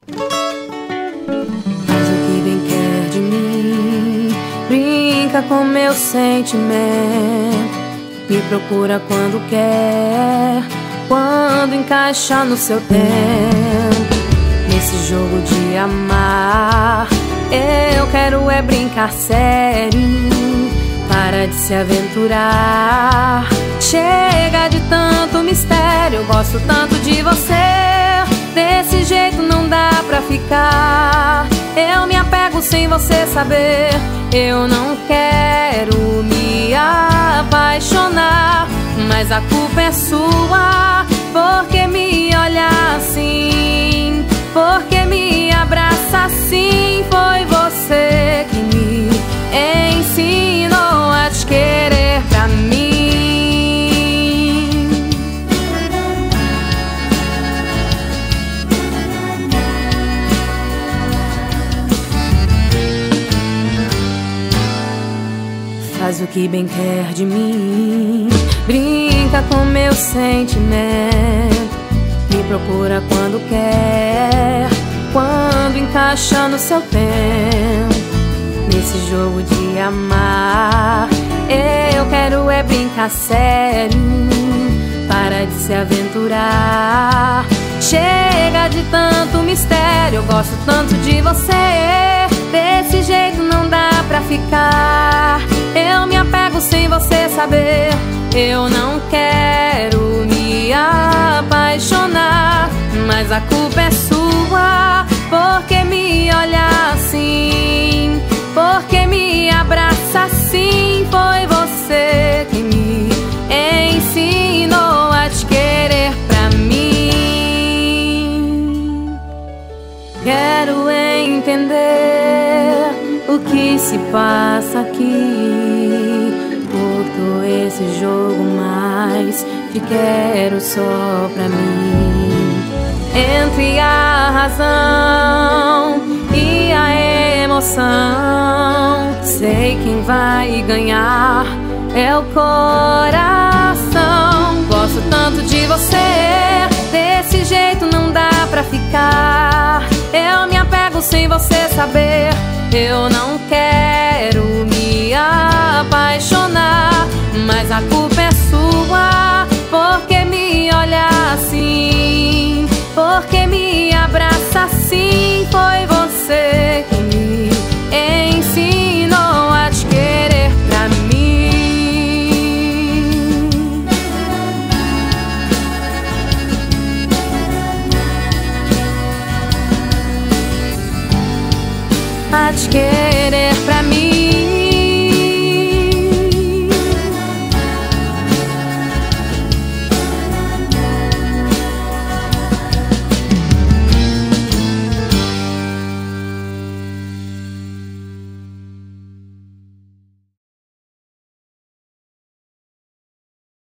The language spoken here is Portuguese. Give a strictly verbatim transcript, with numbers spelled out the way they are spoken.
Faz o que bem quer de mim, brinca com meu sentimento, me procura quando quer, quando encaixa no seu tempo. Nesse jogo de amar, eu quero é brincar sério, para de se aventurar. Chega de tanto mistério, eu gosto tanto de você. Desse jeito não dá pra ficar. Eu me apego sem você saber. Eu não quero me apaixonar, mas a culpa é sua, porque me olha assim, porque me abraça assim. Foi você que me ensinou a te querer pra mim. Faz o que bem quer de mim, brinca com meu sentimento, me procura quando quer, quando encaixa no seu tempo. Nesse jogo de amar, eu quero é brincar sério, para de se aventurar. Chega de tanto mistério, eu gosto tanto de você. Desse jeito não dá pra ficar. Eu me apego sem você saber. Eu não quero me apaixonar, mas a culpa é sua, porque me olha assim, porque me abraça assim. Foi você que me ensinou a te querer pra mim. Quero entender o que se passa aqui, curto esse jogo, mas te quero só pra mim. Entre a razão e a emoção, sei quem vai ganhar é o coração. Gosto tanto de você, desse jeito não dá pra ficar. Eu me apego sem você saber. Eu não quero me apaixonar, mas a culpa é sua, porque me olha assim, porque me abraça assim. Foi você que me ensinou a te querer pra mim, a te querer pra mim.